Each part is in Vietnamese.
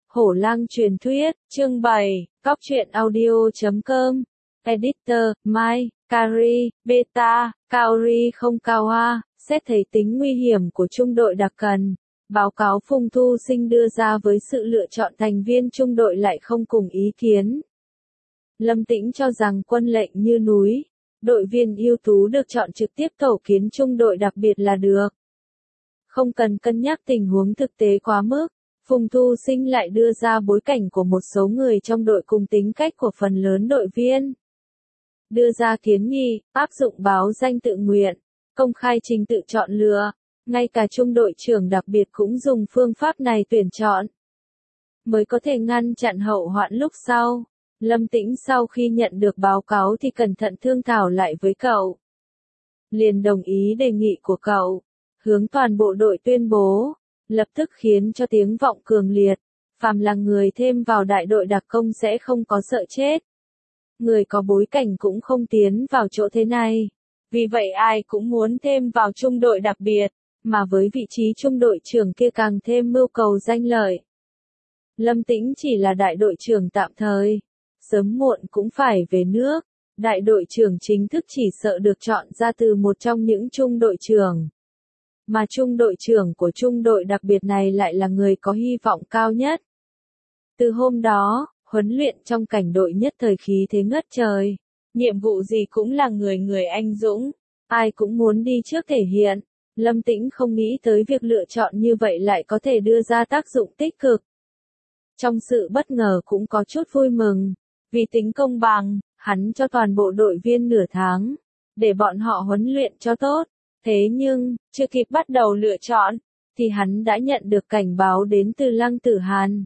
Hổ lang truyền thuyết, chương 7, Cóc truyện audio.com, Editor, Mai, Kari, Beta, Kaori không cao hoa, xét thấy tính nguy hiểm của trung đội đặc cần. Báo cáo Phùng Thu Sinh đưa ra với sự lựa chọn thành viên trung đội lại không cùng ý kiến. Lâm Tĩnh cho rằng quân lệnh như núi, đội viên ưu tú được chọn trực tiếp tổ kiến trung đội đặc biệt là được. Không cần cân nhắc tình huống thực tế quá mức. Phùng Thu Sinh lại đưa ra bối cảnh của một số người trong đội cùng tính cách của phần lớn đội viên. Đưa ra kiến nghị, áp dụng báo danh tự nguyện, công khai trình tự chọn lựa, ngay cả trung đội trưởng đặc biệt cũng dùng phương pháp này tuyển chọn. Mới có thể ngăn chặn hậu hoạn lúc sau. Lâm Tĩnh sau khi nhận được báo cáo thì cẩn thận thương thảo lại với cậu. Liền đồng ý đề nghị của cậu, hướng toàn bộ đội tuyên bố. Lập tức khiến cho tiếng vọng cường liệt, phàm là người thêm vào đại đội đặc công sẽ không có sợ chết. Người có bối cảnh cũng không tiến vào chỗ thế này. Vì vậy ai cũng muốn thêm vào trung đội đặc biệt, mà với vị trí trung đội trưởng kia càng thêm mưu cầu danh lợi. Lâm Tĩnh chỉ là đại đội trưởng tạm thời, sớm muộn cũng phải về nước. Đại đội trưởng chính thức chỉ sợ được chọn ra từ một trong những trung đội trưởng. Mà trung đội trưởng của trung đội đặc biệt này lại là người có hy vọng cao nhất. Từ hôm đó, huấn luyện trong cảnh đội nhất thời khí thế ngất trời. Nhiệm vụ gì cũng là người anh dũng. Ai cũng muốn đi trước thể hiện. Lâm Tĩnh không nghĩ tới việc lựa chọn như vậy lại có thể đưa ra tác dụng tích cực. Trong sự bất ngờ cũng có chút vui mừng. Vì tính công bằng, hắn cho toàn bộ đội viên nửa tháng. Để bọn họ huấn luyện cho tốt. Thế nhưng, chưa kịp bắt đầu lựa chọn, thì hắn đã nhận được cảnh báo đến từ Lăng Tử Hàn.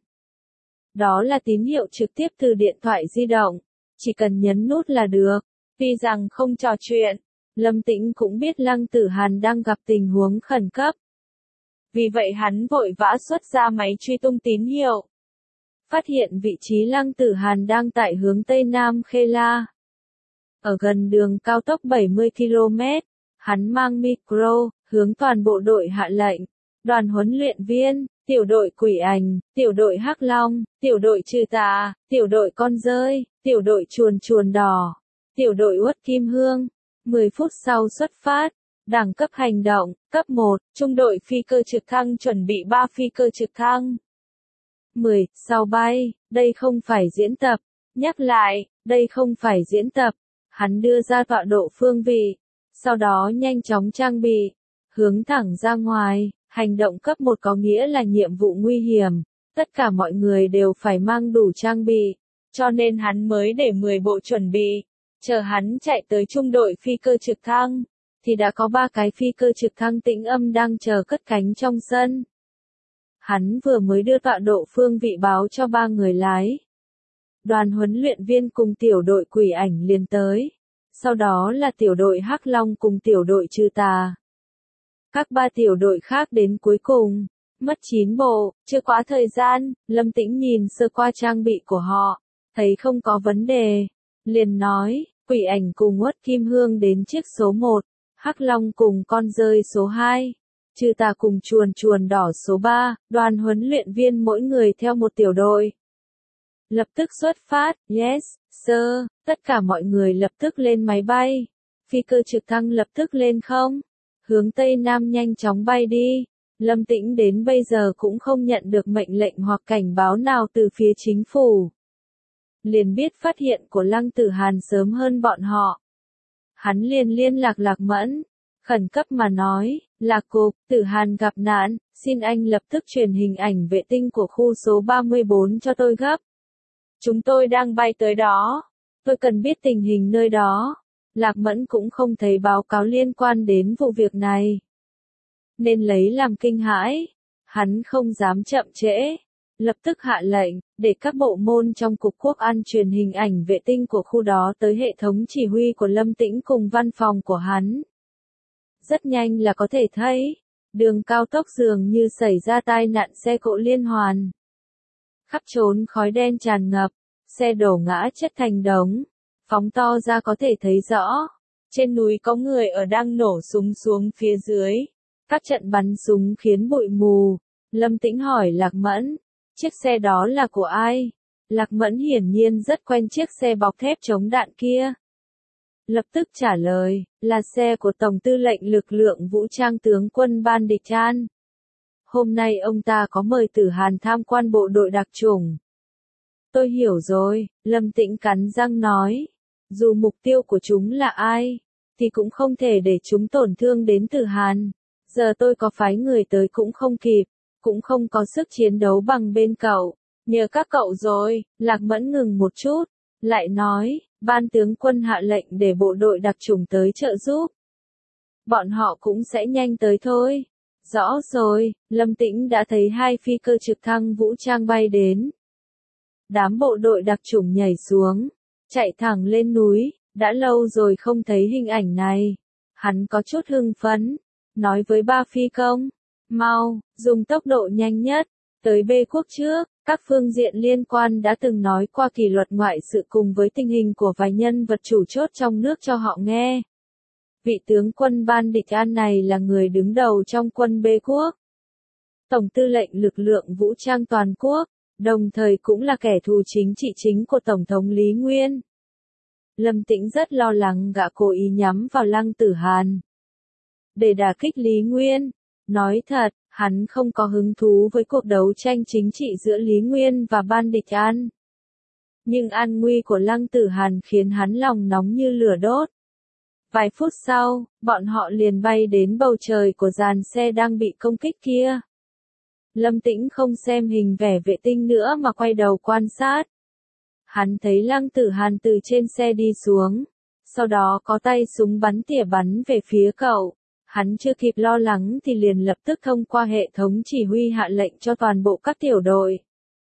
Đó là tín hiệu trực tiếp từ điện thoại di động, chỉ cần nhấn nút là được. Tuy rằng không trò chuyện, Lâm Tĩnh cũng biết Lăng Tử Hàn đang gặp tình huống khẩn cấp. Vì vậy hắn vội vã xuất ra máy truy tung tín hiệu. Phát hiện vị trí Lăng Tử Hàn đang tại hướng Tây Nam Khê La. Ở gần đường cao tốc 70 km. Hắn mang micro, hướng toàn bộ đội hạ lệnh. Đoàn huấn luyện viên, tiểu đội Quỷ Ảnh, tiểu đội Hắc Long, tiểu đội Trừ Tà, tiểu đội Con Dơi, tiểu đội Chuồn Chuồn Đỏ, tiểu đội Uất Kim Hương. 10 phút sau xuất phát. Đẳng cấp hành động, cấp 1, trung đội phi cơ trực thăng chuẩn bị 3 phi cơ trực thăng. 10, sau bay, đây không phải diễn tập. Nhắc lại, đây không phải diễn tập. Hắn đưa ra tọa độ phương vị. Sau đó nhanh chóng trang bị, hướng thẳng ra ngoài. Hành động cấp 1 có nghĩa là nhiệm vụ nguy hiểm, tất cả mọi người đều phải mang đủ trang bị, cho nên hắn mới để 10 bộ chuẩn bị. Chờ hắn chạy tới trung đội phi cơ trực thăng, thì đã có 3 cái phi cơ trực thăng tĩnh âm đang chờ cất cánh trong sân. Hắn vừa mới đưa tọa độ phương vị báo cho 3 người lái. Đoàn huấn luyện viên cùng tiểu đội Quỷ Ảnh liền tới. Sau đó là tiểu đội Hắc Long cùng tiểu đội Trừ Tà. Các 3 tiểu đội khác đến cuối cùng. Mất 9 bộ, chưa quá thời gian, Lâm Tĩnh nhìn sơ qua trang bị của họ. Thấy không có vấn đề. Liền nói, Quỷ Ảnh cùng Uất Kim Hương đến chiếc số 1. Hắc Long cùng Con Dơi số 2. Trừ Tà cùng Chuồn Chuồn Đỏ số 3. Đoàn huấn luyện viên mỗi người theo một tiểu đội. Lập tức xuất phát, yes, sir, tất cả mọi người lập tức lên máy bay. Phi cơ trực thăng lập tức lên không. Hướng Tây Nam nhanh chóng bay đi. Lâm Tĩnh đến bây giờ cũng không nhận được mệnh lệnh hoặc cảnh báo nào từ phía chính phủ. Liền biết phát hiện của Lăng Tử Hàn sớm hơn bọn họ. Hắn liền liên lạc Lạc Mẫn. Khẩn cấp mà nói, Lạc Cục, Tử Hàn gặp nạn, xin anh lập tức truyền hình ảnh vệ tinh của khu số 34 cho tôi gấp. Chúng tôi đang bay tới đó. Tôi cần biết tình hình nơi đó. Lạc Mẫn cũng không thấy báo cáo liên quan đến vụ việc này. Nên lấy làm kinh hãi. Hắn không dám chậm trễ. Lập tức hạ lệnh, để các bộ môn trong Cục Quốc an truyền hình ảnh vệ tinh của khu đó tới hệ thống chỉ huy của Lâm Tĩnh cùng văn phòng của hắn. Rất nhanh là có thể thấy, đường cao tốc dường như xảy ra tai nạn xe cộ liên hoàn. Khắp trốn khói đen tràn ngập, xe đổ ngã chất thành đống, phóng to ra có thể thấy rõ. Trên núi có người ở đang nổ súng xuống phía dưới. Các trận bắn súng khiến bụi mù. Lâm Tĩnh hỏi Lạc Mẫn, Chiếc xe đó là của ai? Lạc Mẫn hiển nhiên rất quen chiếc xe bọc thép chống đạn kia. Lập tức trả lời, là xe của Tổng tư lệnh lực lượng vũ trang tướng quân Ban Địch An. Hôm nay ông ta có mời Tử Hàn tham quan bộ đội đặc chủng. Tôi hiểu rồi, Lâm Tĩnh cắn răng nói. Dù mục tiêu của chúng là ai, thì cũng không thể để chúng tổn thương đến Tử Hàn. Giờ tôi có phái người tới cũng không kịp, cũng không có sức chiến đấu bằng bên cậu. Nhờ các cậu rồi, Lạc Mẫn ngừng một chút, lại nói, Ban tướng quân hạ lệnh để bộ đội đặc chủng tới trợ giúp. Bọn họ cũng sẽ nhanh tới thôi. Rõ rồi, Lâm Tĩnh đã thấy 2 phi cơ trực thăng vũ trang bay đến. Đám bộ đội đặc chủng nhảy xuống, chạy thẳng lên núi, đã lâu rồi không thấy hình ảnh này. Hắn có chút hưng phấn, nói với 3 phi công, mau, dùng tốc độ nhanh nhất, tới Bê Quốc trước. Các phương diện liên quan đã từng nói qua kỷ luật ngoại sự cùng với tình hình của vài nhân vật chủ chốt trong nước cho họ nghe. Vị tướng quân Ban Địch An này là người đứng đầu trong quân Bê Quốc, Tổng tư lệnh lực lượng vũ trang toàn quốc, đồng thời cũng là kẻ thù chính trị chính của Tổng thống Lý Nguyên. Lâm Tĩnh rất lo lắng gã cố ý nhắm vào Lăng Tử Hàn để đả kích Lý Nguyên. Nói thật, hắn không có hứng thú với cuộc đấu tranh chính trị giữa Lý Nguyên và Ban Địch An. Nhưng an nguy của Lăng Tử Hàn khiến hắn lòng nóng như lửa đốt. Vài phút sau, bọn họ liền bay đến bầu trời của dàn xe đang bị công kích kia. Lâm Tĩnh không xem hình vẽ vệ tinh nữa mà quay đầu quan sát. Hắn thấy Lăng Tử Hàn từ trên xe đi xuống, sau đó có tay súng bắn tỉa bắn về phía cậu. Hắn chưa kịp lo lắng thì liền lập tức thông qua hệ thống chỉ huy hạ lệnh cho toàn bộ các tiểu đội.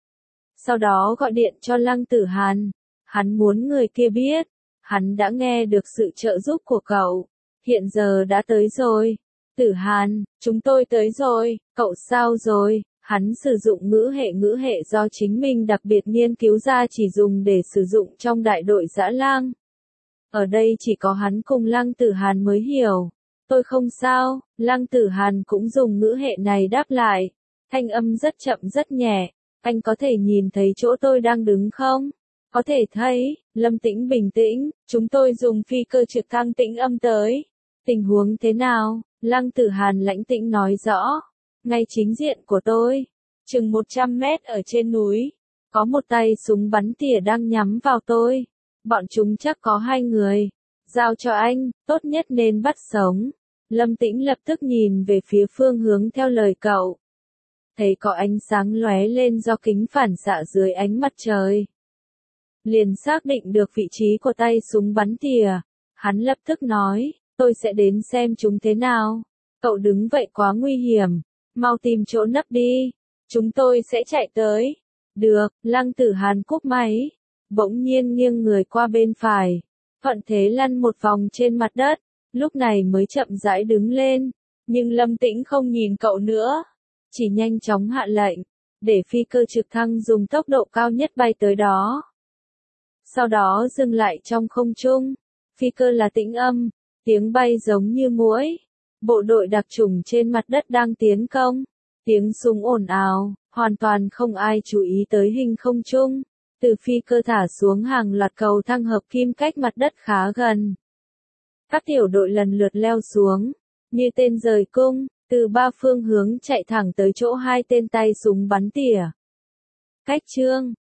Sau đó gọi điện cho Lăng Tử Hàn. Hắn muốn người kia biết, hắn đã nghe được sự trợ giúp của cậu. Hiện giờ đã tới rồi. Tử Hàn, chúng tôi tới rồi, cậu sao rồi? Hắn sử dụng ngữ hệ do chính mình đặc biệt nghiên cứu ra chỉ dùng để sử dụng trong đại đội dã lang. Ở đây chỉ có hắn cùng Lăng Tử Hàn mới hiểu. Tôi không sao, Lăng Tử Hàn cũng dùng ngữ hệ này đáp lại. Thanh âm rất chậm rất nhẹ, anh có thể nhìn thấy chỗ tôi đang đứng không? Có thể thấy, Lâm Tĩnh bình tĩnh, chúng tôi dùng phi cơ trực thăng tĩnh âm tới. Tình huống thế nào? Lăng Tử Hàn lãnh tĩnh nói rõ. Ngay chính diện của tôi, chừng 100 mét ở trên núi, có một tay súng bắn tỉa đang nhắm vào tôi. Bọn chúng chắc có 2 người. Giao cho anh, tốt nhất nên bắt sống. Lâm Tĩnh lập tức nhìn về phía phương hướng theo lời cậu. Thấy có ánh sáng lóe lên do kính phản xạ dưới ánh mặt trời. Liền xác định được vị trí của tay súng bắn tỉa. Hắn lập tức nói, tôi sẽ đến xem chúng thế nào. Cậu đứng vậy quá nguy hiểm. Mau tìm chỗ nấp đi. Chúng tôi sẽ chạy tới. Được, Lăng Tử Hàn cúp máy. Bỗng nhiên nghiêng người qua bên phải. Thuận thế lăn một vòng trên mặt đất. Lúc này mới chậm rãi đứng lên. Nhưng Lâm Tĩnh không nhìn cậu nữa. Chỉ nhanh chóng hạ lệnh. Để phi cơ trực thăng dùng tốc độ cao nhất bay tới đó. Sau đó dừng lại trong không trung. Phi cơ là tĩnh âm. Tiếng bay giống như muỗi. Bộ đội đặc chủng trên mặt đất đang tiến công. Tiếng súng ồn ào. Hoàn toàn không ai chú ý tới hình không trung. Từ phi cơ thả xuống hàng loạt cầu thang hợp kim cách mặt đất khá gần. Các tiểu đội lần lượt leo xuống, như tên rời cung, từ 3 phương hướng chạy thẳng tới chỗ 2 tên tay súng bắn tỉa. Cách chương